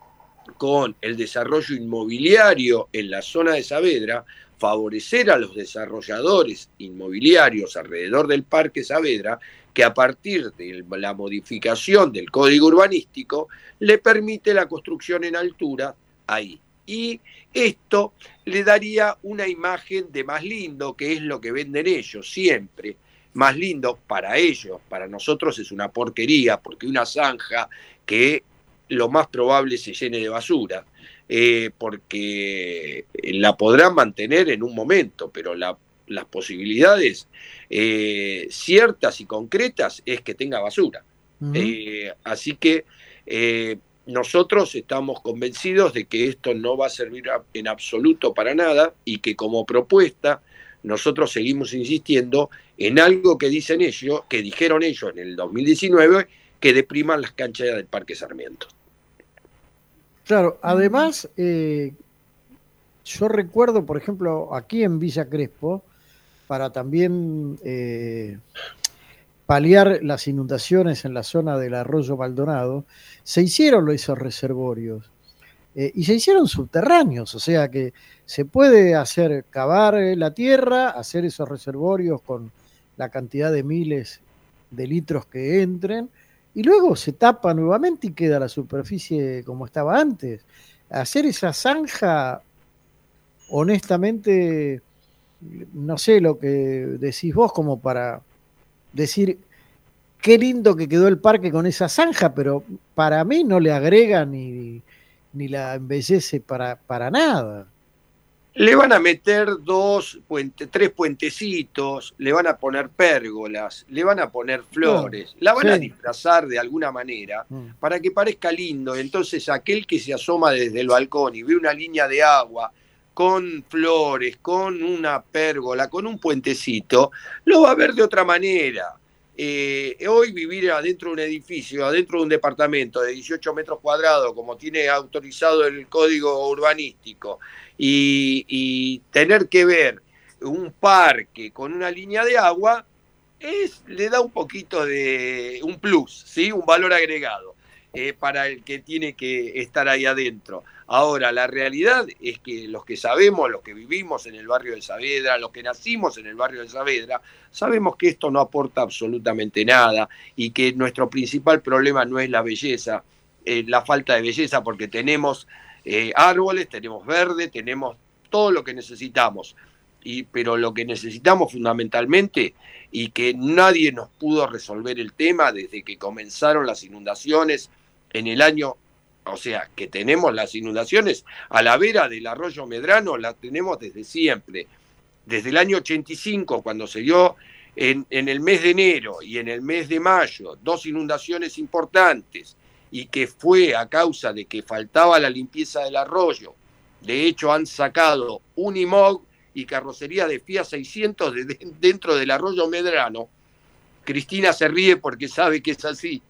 con el desarrollo inmobiliario en la zona de Saavedra, favorecer a los desarrolladores inmobiliarios alrededor del Parque Saavedra, que a partir de la modificación del código urbanístico le permite la construcción en altura ahí. Y esto le daría una imagen de más lindo, que es lo que venden ellos siempre. Más lindo para ellos, para nosotros es una porquería, porque una zanja que lo más probable se llene de basura, eh, porque la podrán mantener en un momento, pero la las posibilidades eh, ciertas y concretas es que tenga basura. Uh-huh. Eh, así que eh, nosotros estamos convencidos de que esto no va a servir en absoluto para nada y que como propuesta nosotros seguimos insistiendo en algo que dicen ellos, que dijeron ellos en el dos mil diecinueve, que depriman las canchas del Parque Sarmiento. Claro, además, eh, yo recuerdo, por ejemplo, aquí en Villa Crespo, para también eh, paliar las inundaciones en la zona del arroyo Maldonado, se hicieron esos reservorios eh, y se hicieron subterráneos, o sea que se puede hacer cavar la tierra, hacer esos reservorios con la cantidad de miles de litros que entren y luego se tapa nuevamente y queda la superficie como estaba antes. Hacer esa zanja, honestamente, no sé lo que decís vos como para decir qué lindo que quedó el parque con esa zanja, pero para mí no le agrega ni, ni la embellece para, para nada. Le van a meter dos, puente, tres puentecitos, le van a poner pérgolas, le van a poner flores, la van sí. a disfrazar de alguna manera Mm. para que parezca lindo. Entonces aquel que se asoma desde el balcón y ve una línea de agua con flores, con una pérgola, con un puentecito, lo va a ver de otra manera. Eh, hoy vivir adentro de un edificio, adentro de un departamento de dieciocho metros cuadrados, como tiene autorizado el código urbanístico, y, y tener que ver un parque con una línea de agua, es, le da un poquito de un plus, ¿sí? Un valor agregado eh, para el que tiene que estar ahí adentro. Ahora, la realidad es que los que sabemos, los que vivimos en el barrio de Saavedra, los que nacimos en el barrio de Saavedra, sabemos que esto no aporta absolutamente nada y que nuestro principal problema no es la belleza, eh, la falta de belleza, porque tenemos eh, árboles, tenemos verde, tenemos todo lo que necesitamos. Y, pero lo que necesitamos fundamentalmente, y que nadie nos pudo resolver el tema desde que comenzaron las inundaciones en el año, o sea, que tenemos las inundaciones a la vera del arroyo Medrano, las tenemos desde siempre, desde el año ochenta y cinco, cuando se dio en, en el mes de enero y en el mes de mayo dos inundaciones importantes, y que fue a causa de que faltaba la limpieza del arroyo. De hecho, han sacado un I M O G y carrocería de Fiat seiscientos de, de, dentro del arroyo Medrano. Cristina se ríe porque sabe que es así.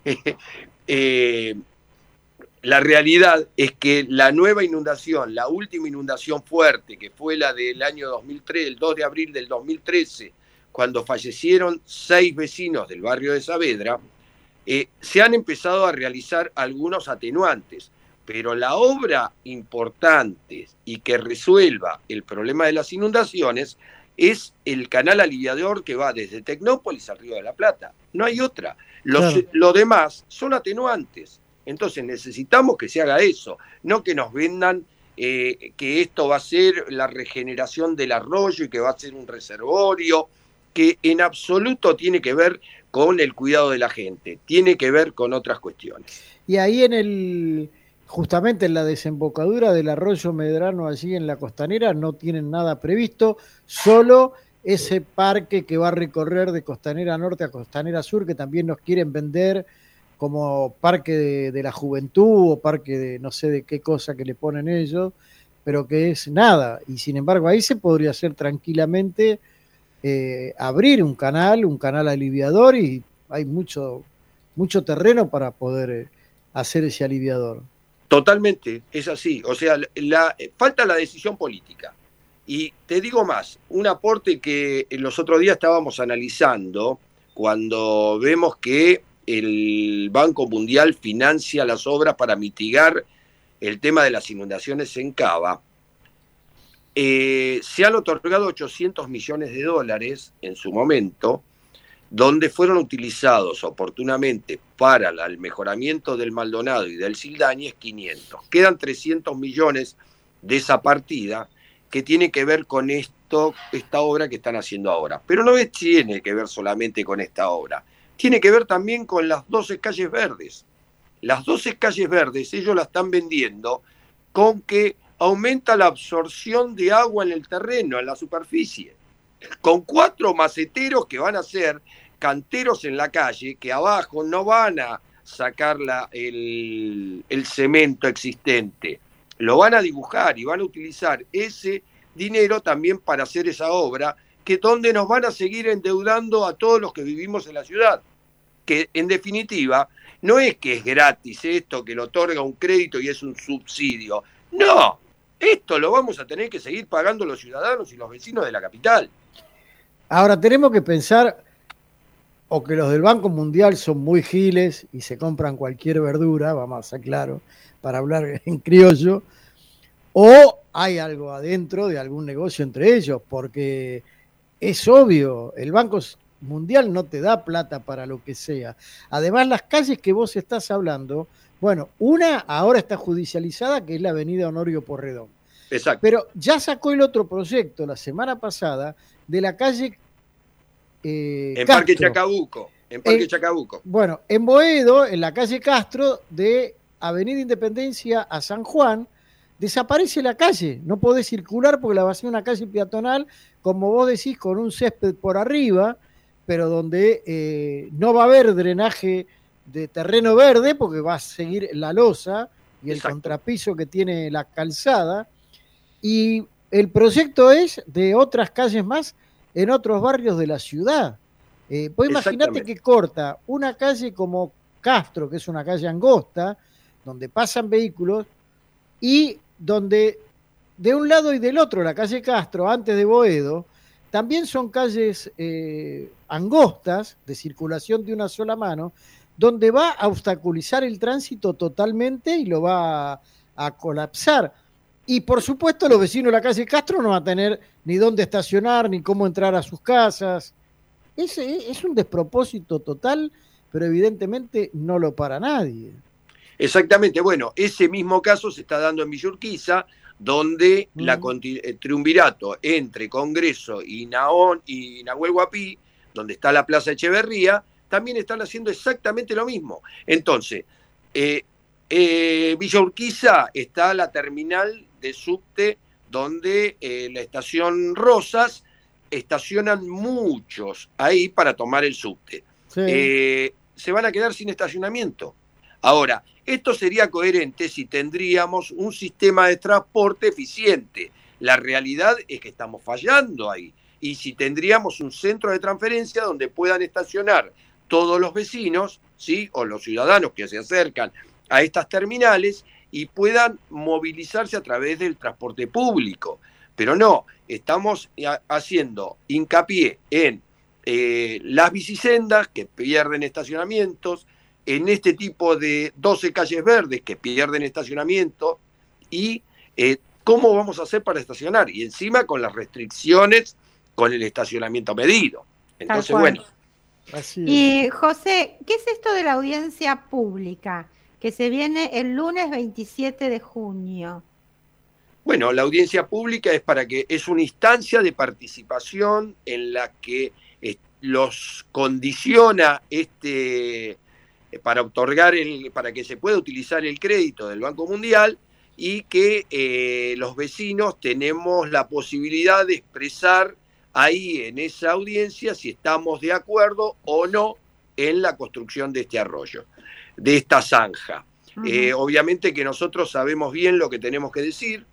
eh, la realidad es que la nueva inundación, la última inundación fuerte, que fue la del año dos mil tres, el dos de abril del dos mil trece, cuando fallecieron seis vecinos del barrio de Saavedra, eh, se han empezado a realizar algunos atenuantes, pero la obra importante y que resuelva el problema de las inundaciones es el canal aliviador que va desde Tecnópolis al Río de la Plata. No hay otra. Los, claro. Lo demás son atenuantes. Entonces necesitamos que se haga eso, no que nos vendan eh, que esto va a ser la regeneración del arroyo y que va a ser un reservorio, que en absoluto tiene que ver con el cuidado de la gente, tiene que ver con otras cuestiones. Y ahí en el... justamente en la desembocadura del arroyo Medrano, allí en la Costanera, no tienen nada previsto, solo ese parque que va a recorrer de Costanera Norte a Costanera Sur, que también nos quieren vender como parque de, de la juventud o parque de no sé de qué cosa que le ponen ellos, pero que es nada. Y sin embargo ahí se podría hacer tranquilamente, eh, abrir un canal, un canal aliviador, y hay mucho, mucho terreno para poder eh, hacer ese aliviador. Totalmente, es así. O sea, la, falta la decisión política. Y te digo más, un aporte que los otros días estábamos analizando cuando vemos que el Banco Mundial financia las obras para mitigar el tema de las inundaciones en Cava. Eh, se han otorgado ochocientos millones de dólares en su momento, donde fueron utilizados oportunamente para el mejoramiento del Maldonado y del Sildañez quinientos. Quedan trescientos millones de esa partida que tiene que ver con esto, esta obra que están haciendo ahora. Pero no tiene que ver solamente con esta obra, tiene que ver también con las doce calles verdes. Las doce calles verdes ellos la están vendiendo con que aumenta la absorción de agua en el terreno, en la superficie, con cuatro maceteros que van a ser canteros en la calle, que abajo no van a, sacar la, el, el cemento existente. Lo van a dibujar y van a utilizar ese dinero también para hacer esa obra, que donde nos van a seguir endeudando a todos los que vivimos en la ciudad. Que en definitiva no es que es gratis esto, que lo otorga un crédito y es un subsidio. No, esto lo vamos a tener que seguir pagando los ciudadanos y los vecinos de la capital. Ahora tenemos que pensar o que los del Banco Mundial son muy giles y se compran cualquier verdura, vamos a ser claros, para hablar en criollo, o hay algo adentro de algún negocio entre ellos, porque es obvio, el Banco Mundial no te da plata para lo que sea. Además, las calles que vos estás hablando, bueno, una ahora está judicializada, que es la avenida Honorio Porredón. Exacto. Pero ya sacó el otro proyecto la semana pasada de la calle eh, en Castro. Parque Chacabuco. En Parque Eh, Chacabuco. Bueno, en Boedo, en la calle Castro, de Avenida Independencia a San Juan, desaparece la calle. No podés circular porque la va a ser una calle peatonal, como vos decís, con un césped por arriba, pero donde eh, no va a haber drenaje de terreno verde porque va a seguir la losa y el Exacto. contrapiso que tiene la calzada. Y el proyecto es de otras calles más en otros barrios de la ciudad. Eh, pues imaginate que corta una calle como Castro, que es una calle angosta, donde pasan vehículos, y donde de un lado y del otro, la calle Castro, antes de Boedo, también son calles eh, angostas, de circulación de una sola mano, donde va a obstaculizar el tránsito totalmente y lo va a, a colapsar. Y por supuesto los vecinos de la calle Castro no van a tener ni dónde estacionar, ni cómo entrar a sus casas. Es, es un despropósito total, pero evidentemente no lo para nadie. Exactamente, bueno, ese mismo caso se está dando en Villa Urquiza, donde mm. la, el triunvirato entre Congreso y, Naón, y Nahuel Huapi, donde está la Plaza Echeverría, también están haciendo exactamente lo mismo. Entonces, eh, eh, Villa Urquiza está la terminal de subte, donde eh, la estación Rosas estacionan muchos ahí para tomar el subte. Sí. Eh, se van a quedar sin estacionamiento. Ahora, esto sería coherente si tendríamos un sistema de transporte eficiente. La realidad es que estamos fallando ahí. Y si tendríamos un centro de transferencia donde puedan estacionar todos los vecinos, ¿sí?, o los ciudadanos que se acercan a estas terminales y puedan movilizarse a través del transporte público. Pero no, estamos haciendo hincapié en eh, las bicisendas que pierden estacionamientos, en este tipo de doce calles verdes que pierden estacionamiento y eh, cómo vamos a hacer para estacionar. Y encima con las restricciones con el estacionamiento medido. Entonces, bueno. Así y José, ¿qué es esto de la audiencia pública que se viene el lunes veintisiete de junio? Bueno, la audiencia pública es para que es una instancia de participación en la que eh, los condiciona este para otorgar el, para que se pueda utilizar el crédito del Banco Mundial y que eh, los vecinos tenemos la posibilidad de expresar ahí en esa audiencia si estamos de acuerdo o no en la construcción de este arroyo, de esta zanja. Uh-huh. Eh, obviamente que nosotros sabemos bien lo que tenemos que decir,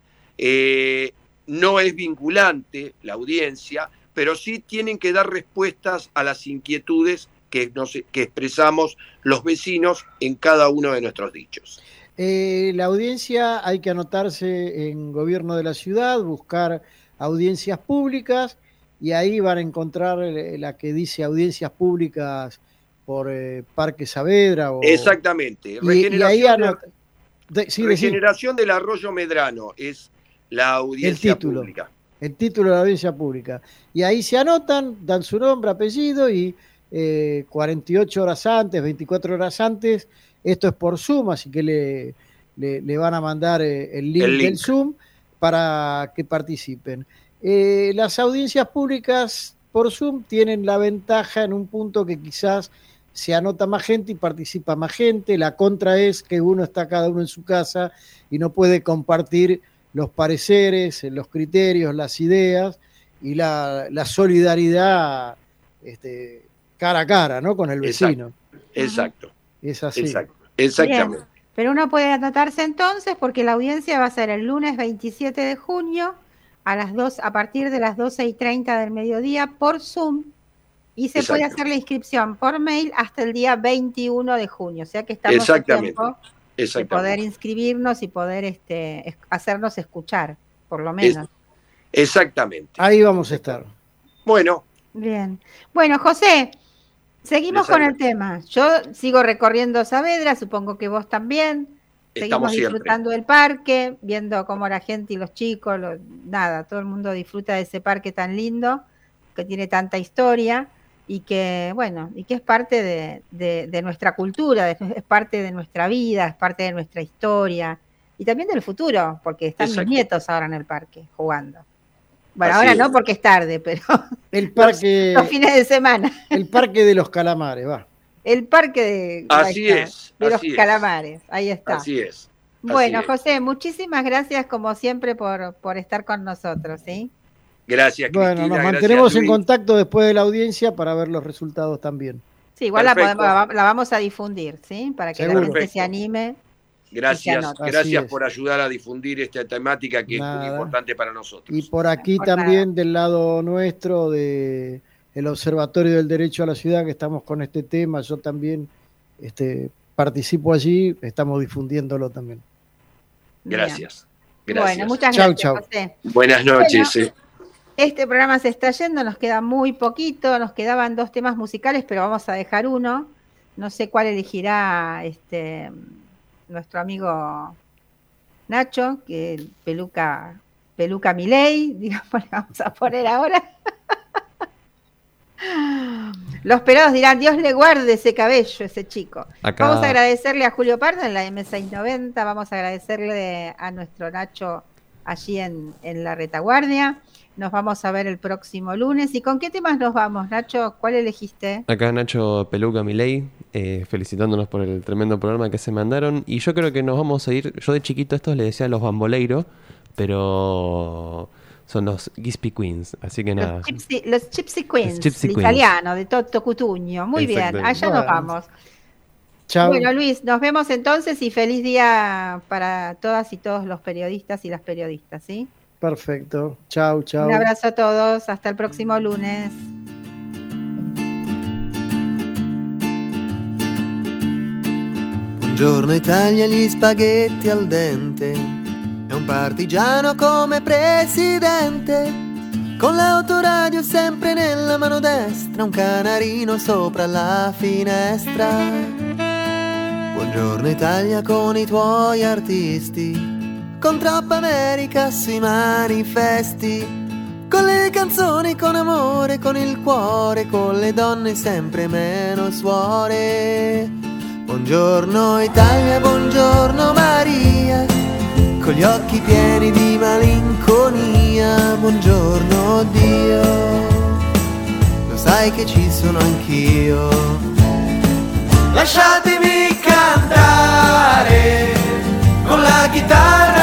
eh, no es vinculante la audiencia, pero sí tienen que dar respuestas a las inquietudes que, nos, que expresamos los vecinos en cada uno de nuestros dichos. Eh, la audiencia hay que anotarse en Gobierno de la Ciudad, buscar audiencias públicas y ahí van a encontrar la que dice audiencias públicas por eh, Parque Saavedra. O... Exactamente. Regeneración, y, y ahí anota... de, sí, regeneración del Arroyo Medrano es la audiencia el título, pública. El título de la audiencia pública. Y ahí se anotan, dan su nombre, apellido y eh, cuarenta y ocho horas antes, veinticuatro horas antes, esto es por Zoom, así que le, le, le van a mandar eh, el, link el link del Zoom para que participen. Eh, las audiencias públicas por Zoom tienen la ventaja en un punto que quizás se anota más gente y participa más gente. La contra es que uno está cada uno en su casa y no puede compartir los pareceres, los criterios, las ideas y la, la solidaridad este, cara a cara, ¿no?, con el vecino. Exacto. Exacto. Es así. Exacto. Exactamente. Bien. Pero uno puede anotarse entonces porque la audiencia va a ser el lunes veintisiete de junio a las dos, a partir de las doce y treinta del mediodía por Zoom, y se Exacto. puede hacer la inscripción por mail hasta el día veintiuno de junio, o sea que estamos a tiempo de poder inscribirnos y poder este, es- hacernos escuchar, por lo menos. Es- exactamente. Ahí vamos a estar. Bueno, Bien. Bueno, José, seguimos Les con el agradezco. tema. Yo sigo recorriendo Saavedra, supongo que vos también. Seguimos estamos siempre. disfrutando del parque, viendo cómo la gente y los chicos, lo- nada, todo el mundo disfruta de ese parque tan lindo, que tiene tanta historia y que, bueno, y que es parte de, de- de nuestra cultura, de- es parte de nuestra vida, es parte de nuestra historia y también del futuro, porque están Exacto. mis nietos ahora en el parque jugando. Bueno, Así ahora es. no porque es tarde, pero El parque, los fines de semana. el parque de los calamares, va. El parque de, Así ahí está, es, de los así es. calamares, ahí está. Así es. así Bueno, es. José, muchísimas gracias como siempre por, por estar con nosotros, ¿sí? Gracias, Cristina. Bueno, nos gracias, mantenemos en Luis. contacto después de la audiencia para ver los resultados también. Sí, igual la, Perfecto. podemos, la vamos a difundir, ¿sí? Para que Seguro. la gente Perfecto. se anime. Gracias, Así gracias es. por ayudar a difundir esta temática que es Nada. muy importante para nosotros. Y por aquí Por también del lado nuestro, de el Observatorio del Derecho a la Ciudad, que estamos con este tema, yo también este, participo allí, estamos difundiéndolo también. Gracias. Bien. Gracias. Bueno, muchas Chau, gracias, chau. José. Buenas noches. eh. Este programa se está yendo, nos queda muy poquito, nos quedaban dos temas musicales, pero vamos a dejar uno. No sé cuál elegirá este nuestro amigo Nacho, que peluca, peluca Milei, digamos, le vamos a poner ahora. Los pelados dirán, Dios le guarde ese cabello, ese chico. Acá- Vamos a agradecerle a Julio Pardo en la M seiscientos noventa, vamos a agradecerle a nuestro Nacho allí en, en la retaguardia. Nos vamos a ver el próximo lunes. ¿Y con qué temas nos vamos, Nacho? ¿Cuál elegiste? Acá Nacho Peluca Milei, eh, felicitándonos por el tremendo programa que se mandaron. Y yo creo que nos vamos a ir. Yo de chiquito estos le decía los bamboleiros, pero son los Gispy Queens. Así que nada. Los Gypsy, los Gypsy Queens, Los Gypsy el Queens. italiano, de Toto Cutugno. Muy bien, Exactamente. allá nos Bueno. vamos. Chao. Bueno, Luis, nos vemos entonces y feliz día para todas y todos los periodistas y las periodistas, ¿sí? Perfecto. Chao, chao. Un abrazo a todos, hasta el próximo lunes. Buongiorno Italia, gli spaghetti al dente. È un partigiano come presidente. Con l'autoradio sempre nella mano destra, un canarino sopra la finestra. Buongiorno Italia con i tuoi artisti. Con troppa America sui manifesti. Con le canzoni, con amore, con il cuore, con le donne sempre meno suore. Buongiorno Italia, buongiorno Maria, con gli occhi pieni di malinconia. Buongiorno Dio, lo sai che ci sono anch'io. Lasciatemi cantare con la chitarra